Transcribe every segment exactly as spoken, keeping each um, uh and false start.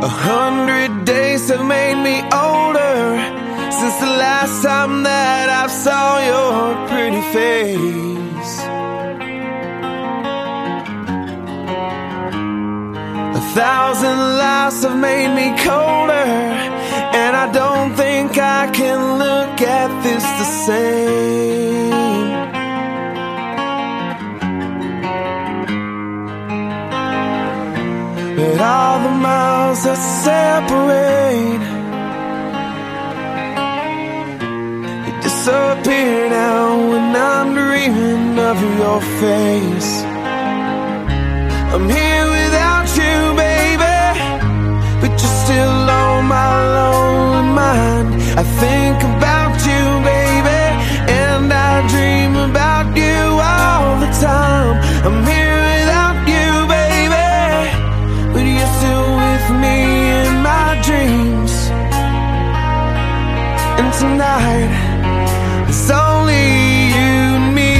A hundred days have made me older since the last time that I saw your pretty face. A thousand lives have made me colder, and I don't think I can look at this the same. But all the miles that separate, you disappear now when I'm dreaming of your face. I'm here without you, baby, but you're still on my lonely mind. I think about you, baby, and I dream about you all the time. I'm here without you, baby, but you're still with me in my dreams. And tonight, it's only you and me.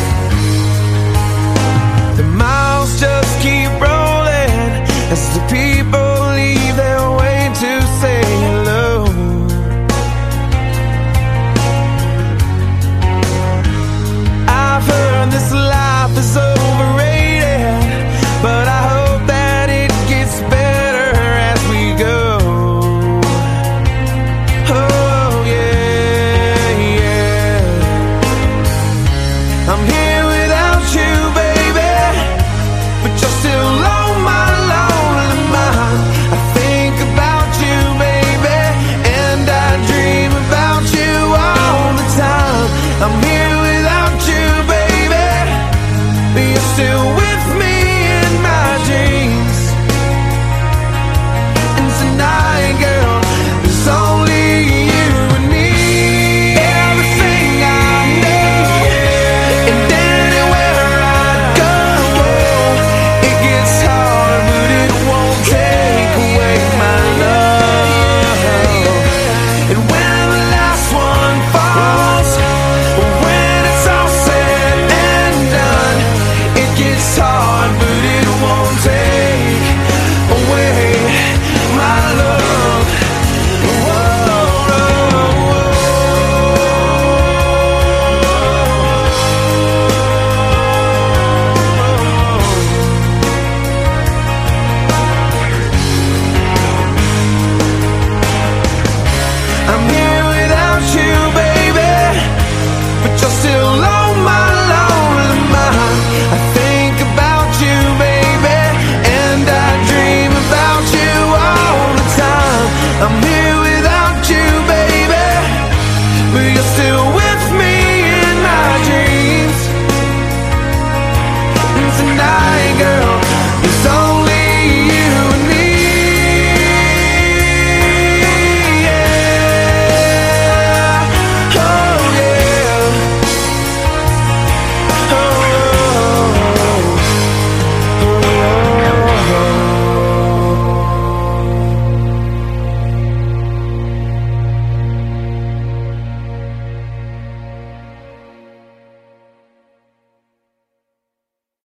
The miles just keep rolling as the people